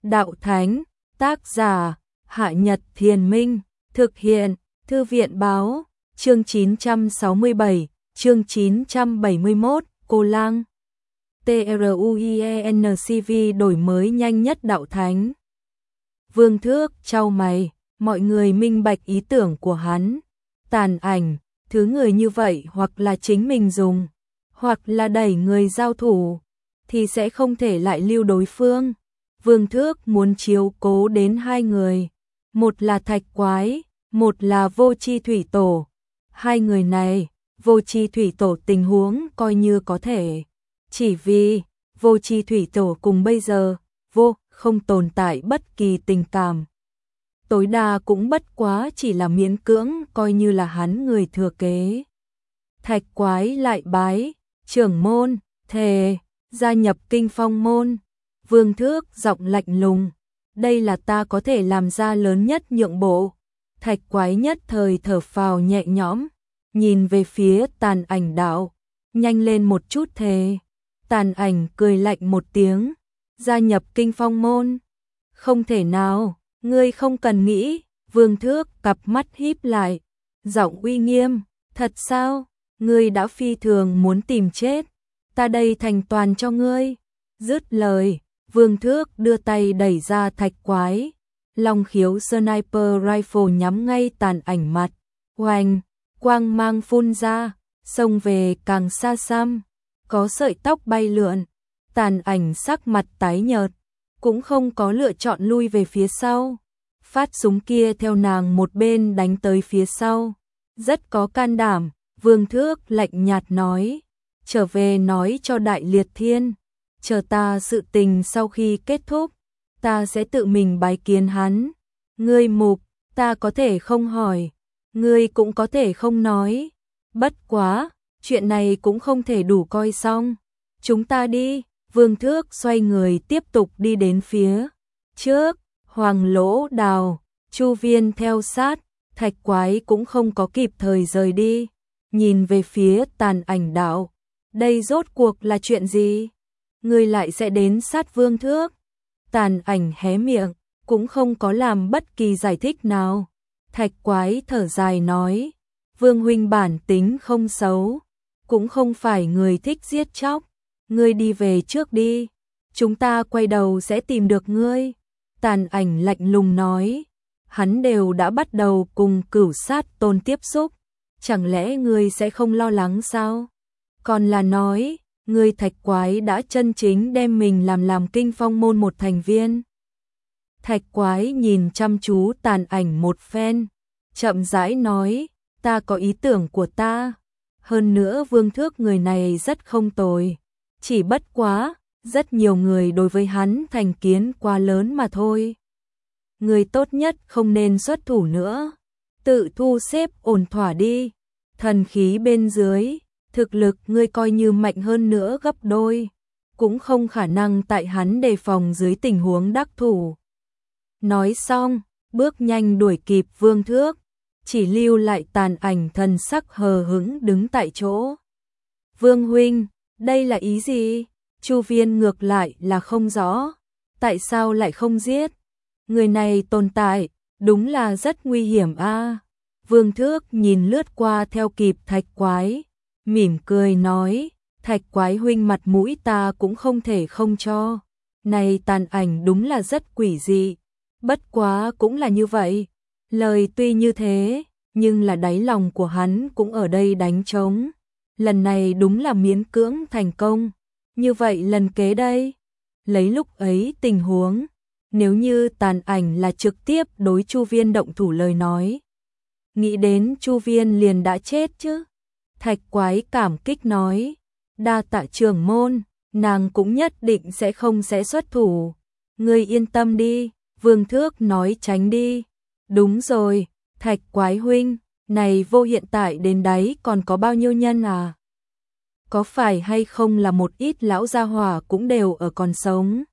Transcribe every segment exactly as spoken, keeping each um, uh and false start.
Đạo Thánh, tác giả, Hạ Nhật Thiền Minh, thực hiện, Thư viện Báo, chương chín trăm sáu mươi bảy, chương chín trăm bảy mươi mốt, Cô Lang. TRUIENCV đổi mới nhanh nhất Đạo Thánh. Vương Thước chau mày, mọi người minh bạch ý tưởng của hắn. Tàn ảnh, thứ người như vậy hoặc là chính mình dùng, hoặc là đẩy người giao thủ, thì sẽ không thể lại lưu đối phương. Vương Thước muốn chiếu cố đến hai người, một là Thạch Quái, một là Vô Chi Thủy Tổ. Hai người này, Vô Chi Thủy Tổ tình huống coi như có thể, chỉ vì Vô Chi Thủy Tổ cùng bây giờ, vô, không tồn tại bất kỳ tình cảm. Tối đa cũng bất quá chỉ là miễn cưỡng coi như là hắn người thừa kế. Thạch Quái lại bái, trưởng môn, thề, gia nhập Kinh Phong môn. Vương Thước giọng lạnh lùng, đây là ta có thể làm ra lớn nhất nhượng bộ. Thạch Quái nhất thời thở phào nhẹ nhõm, nhìn về phía Tàn Ảnh đạo, nhanh lên một chút thề. Tàn Ảnh cười lạnh một tiếng, gia nhập Kinh Phong môn. Không thể nào, ngươi không cần nghĩ. Vương Thước cặp mắt híp lại, giọng uy nghiêm, thật sao, ngươi đã phi thường muốn tìm chết, ta đây thành toàn cho ngươi. Dứt lời, Vương Thước đưa tay đẩy ra Thạch Quái, Long Khiếu Sniper Rifle nhắm ngay Tàn Ảnh mặt, oanh, quang mang phun ra, xông về càng xa xăm, có sợi tóc bay lượn. Tàn Ảnh sắc mặt tái nhợt, cũng không có lựa chọn lui về phía sau. Phát súng kia theo nàng một bên đánh tới phía sau, rất có can đảm. Vương Thước lạnh nhạt nói, trở về nói cho Đại Liệt Thiên, chờ ta sự tình sau khi kết thúc, ta sẽ tự mình bái kiến hắn. Ngươi mục, ta có thể không hỏi, ngươi cũng có thể không nói, bất quá, chuyện này cũng không thể đủ coi xong. Chúng ta đi. Vương Thước xoay người tiếp tục đi đến phía trước. Hoàng Lỗ Đào, Chu Viên theo sát, Thạch Quái cũng không có kịp thời rời đi, nhìn về phía Tàn Ảnh đạo, đây rốt cuộc là chuyện gì? Ngươi lại sẽ đến sát Vương Thước? Tàn Ảnh hé miệng, cũng không có làm bất kỳ giải thích nào. Thạch Quái thở dài nói, Vương huynh bản tính không xấu, cũng không phải người thích giết chóc, ngươi đi về trước đi, chúng ta quay đầu sẽ tìm được ngươi. Tàn Ảnh lạnh lùng nói, hắn đều đã bắt đầu cùng Cửu Sát Tôn tiếp xúc, chẳng lẽ ngươi sẽ không lo lắng sao? Còn là nói, ngươi Thạch Quái đã chân chính đem mình làm làm Kinh Phong môn một thành viên. Thạch Quái nhìn chăm chú Tàn Ảnh một phen, chậm rãi nói, ta có ý tưởng của ta, hơn nữa Vương Thước người này rất không tồi, chỉ bất quá, rất nhiều người đối với hắn thành kiến quá lớn mà thôi. Người tốt nhất không nên xuất thủ nữa, tự thu xếp ổn thỏa đi. Thần khí bên dưới, thực lực ngươi coi như mạnh hơn nữa gấp đôi, cũng không khả năng tại hắn đề phòng dưới tình huống đắc thủ. Nói xong, bước nhanh đuổi kịp Vương Thước, chỉ lưu lại Tàn Ảnh thần sắc hờ hững đứng tại chỗ. Vương huynh, đây là ý gì? Chu Viên ngược lại là không rõ, tại sao lại không giết? Người này tồn tại, đúng là rất nguy hiểm a. À. Vương Thước nhìn lướt qua theo kịp Thạch Quái, mỉm cười nói, Thạch Quái huynh mặt mũi ta cũng không thể không cho. Này Tàn Ảnh đúng là rất quỷ dị, bất quá cũng là như vậy. Lời tuy như thế, nhưng là đáy lòng của hắn cũng ở đây đánh trống. Lần này đúng là miễn cưỡng thành công. Như vậy lần kế đây, lấy lúc ấy tình huống, nếu như Tàn Ảnh là trực tiếp đối Chu Viên động thủ lời nói, nghĩ đến Chu Viên liền đã chết chứ. Thạch Quái cảm kích nói, đa tạ trưởng môn, nàng cũng nhất định sẽ không sẽ xuất thủ. Ngươi yên tâm đi. Vương Thước nói tránh đi. Đúng rồi, Thạch Quái huynh, này vô hiện tại đến đáy còn có bao nhiêu nhân à? Có phải hay không là một ít lão gia hỏa cũng đều ở còn sống?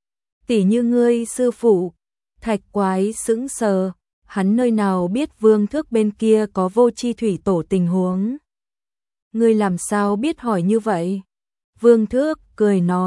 Tỷ như ngươi sư phụ. Thạch Quái sững sờ, hắn nơi nào biết Vương Thước bên kia có Vô Chi Thủy Tổ tình huống. Ngươi làm sao biết hỏi như vậy? Vương Thước cười nói,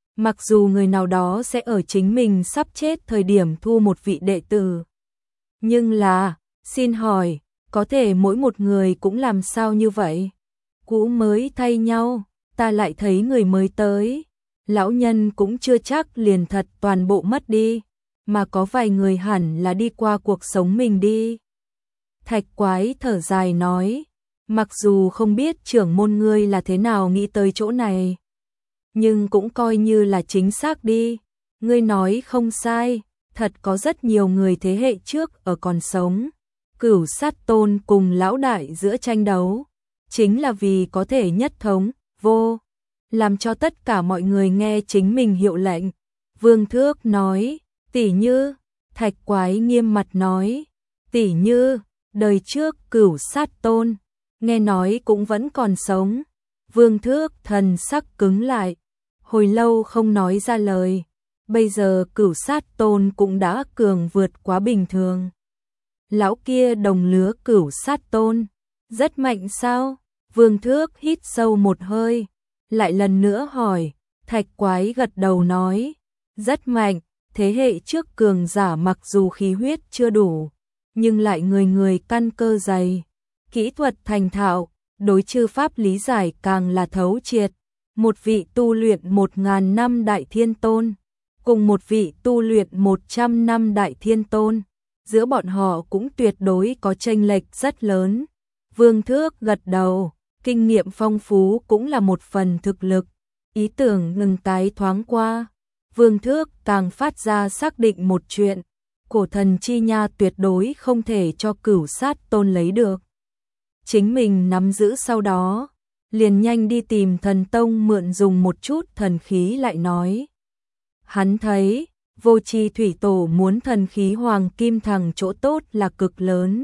mặc dù người nào đó sẽ ở chính mình sắp chết thời điểm thu một vị đệ tử. Nhưng là, xin hỏi, có thể mỗi một người cũng làm sao như vậy? Cũ mới thay nhau, ta lại thấy người mới tới. Lão nhân cũng chưa chắc liền thật toàn bộ mất đi, mà có vài người hẳn là đi qua cuộc sống mình đi. Thạch Quái thở dài nói, mặc dù không biết trưởng môn ngươi là thế nào nghĩ tới chỗ này, nhưng cũng coi như là chính xác đi. Ngươi nói không sai, thật có rất nhiều người thế hệ trước ở còn sống. Cửu Sát Tôn cùng lão đại giữa tranh đấu, chính là vì có thể nhất thống, vô, làm cho tất cả mọi người nghe chính mình hiệu lệnh. Vương Thước nói, tỷ như, Thạch Quái nghiêm mặt nói, tỷ như, đời trước Cửu Sát Tôn, nghe nói cũng vẫn còn sống. Vương Thước thần sắc cứng lại, hồi lâu không nói ra lời. Bây giờ Cửu Sát Tôn cũng đã cường vượt quá bình thường. Lão kia đồng lứa Cửu Sát Tôn, rất mạnh sao? Vương Thước hít sâu một hơi, lại lần nữa hỏi. Thạch Quái gật đầu nói, rất mạnh. Thế hệ trước cường giả mặc dù khí huyết chưa đủ, nhưng lại người người căn cơ dày, kỹ thuật thành thạo, đối chư pháp lý giải càng là thấu triệt. Một vị tu luyện một ngàn năm Đại Thiên Tôn, cùng một vị tu luyện một trăm năm Đại Thiên Tôn, giữa bọn họ cũng tuyệt đối có chênh lệch rất lớn. Vương Thước gật đầu, kinh nghiệm phong phú cũng là một phần thực lực. Ý tưởng ngừng tái thoáng qua, Vương Thước càng phát ra xác định một chuyện, cổ thần chi nha tuyệt đối không thể cho Cửu Sát Tôn lấy được. Chính mình nắm giữ sau đó, liền nhanh đi tìm thần tông mượn dùng một chút thần khí lại nói. Hắn thấy, Vô Chi Thủy Tổ muốn thần khí Hoàng Kim Thằng chỗ tốt là cực lớn.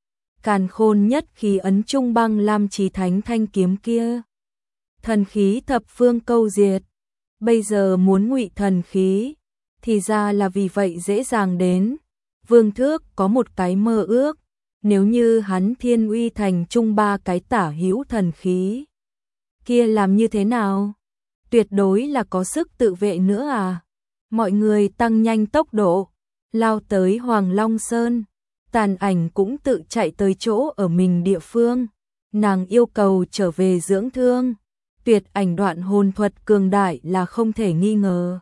Càn Khôn nhất khí ấn trung băng lam chí thánh thanh kiếm kia. Thần khí thập phương câu diệt. Bây giờ muốn ngụy thần khí, thì ra là vì vậy dễ dàng đến. Vương Thước có một cái mơ ước, nếu như hắn thiên uy thành trung ba cái tả hữu thần khí, kia làm như thế nào? Tuyệt đối là có sức tự vệ nữa à? Mọi người tăng nhanh tốc độ, lao tới Hoàng Long Sơn. Tàn Ảnh cũng tự chạy tới chỗ ở mình địa phương. Nàng yêu cầu trở về dưỡng thương. Tuyệt ảnh đoạn hồn thuật cường đại là không thể nghi ngờ.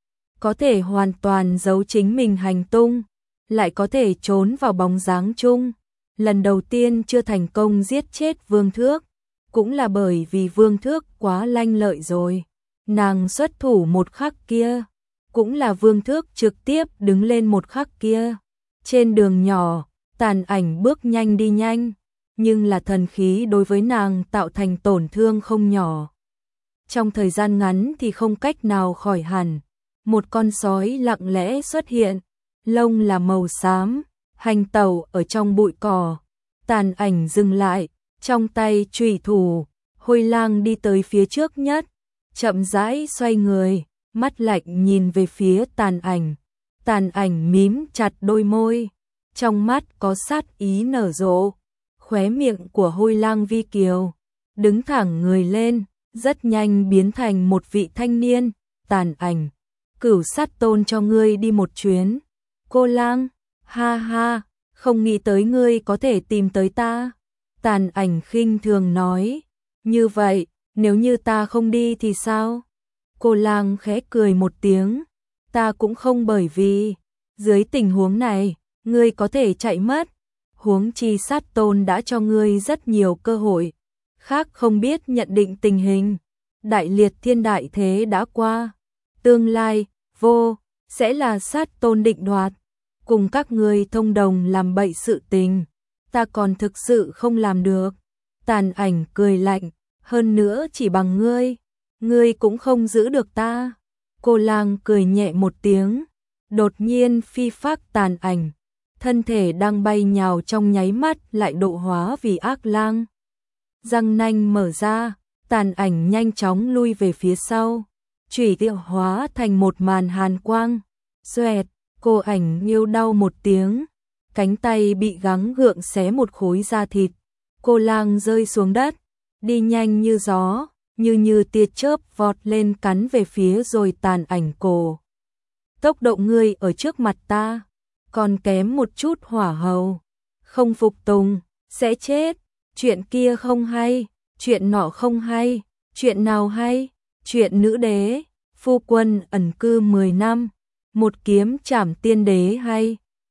Có thể hoàn toàn giấu chính mình hành tung, lại có thể trốn vào bóng dáng chung. Lần đầu tiên chưa thành công giết chết Vương Thước, cũng là bởi vì Vương Thước quá lanh lợi rồi. Nàng xuất thủ một khắc kia, cũng là Vương Thước trực tiếp đứng lên một khắc kia. Trên đường nhỏ, Tàn Ảnh bước nhanh đi nhanh, nhưng là thần khí đối với nàng tạo thành tổn thương không nhỏ. Trong thời gian ngắn thì không cách nào khỏi hẳn. Một con sói lặng lẽ xuất hiện, lông là màu xám, hành tẩu ở trong bụi cỏ. Tàn Ảnh dừng lại, trong tay chùy thủ, Hôi Lang đi tới phía trước nhất, chậm rãi xoay người, mắt lạnh nhìn về phía Tàn Ảnh. Tàn Ảnh mím chặt đôi môi, trong mắt có sát ý nở rộ. Khóe miệng của Hôi Lang vi kiều, đứng thẳng người lên, rất nhanh biến thành một vị thanh niên. Tàn Ảnh, Cửu Sát Tôn cho ngươi đi một chuyến. Cô Lang, ha ha, không nghĩ tới ngươi có thể tìm tới ta. Tàn Ảnh khinh thường nói, như vậy, nếu như ta không đi thì sao? Cô Lang khẽ cười một tiếng, ta cũng không, bởi vì dưới tình huống này, ngươi có thể chạy mất. Huống chi Sát Tôn đã cho ngươi rất nhiều cơ hội, khác không biết nhận định tình hình. Đại liệt thiên đại thế đã qua, tương lai, vô, sẽ là Sát Tôn định đoạt. Cùng các ngươi thông đồng làm bậy sự tình, ta còn thực sự không làm được. Tàn Ảnh cười lạnh, hơn nữa chỉ bằng ngươi, ngươi cũng không giữ được ta. Cô Lang cười nhẹ một tiếng, đột nhiên phi phác Tàn Ảnh, thân thể đang bay nhào trong nháy mắt lại độ hóa vì ác lang. Răng nanh mở ra, Tàn Ảnh nhanh chóng lui về phía sau, chủy tiêu hóa thành một màn hàn quang. Xoẹt, cô Ảnh nghiêu đau một tiếng, cánh tay bị gắng gượng xé một khối da thịt. Cô Lang rơi xuống đất, đi nhanh như gió, như như tia chớp vọt lên cắn về phía rồi tàn ảnh cổ. Tốc độ ngươi ở trước mặt ta, còn kém một chút hỏa hầu, không phục tùng, sẽ chết, chuyện kia không hay, chuyện nọ không hay, chuyện nào hay, chuyện nữ đế, phu quân ẩn cư mười năm, một kiếm trảm tiên đế hay.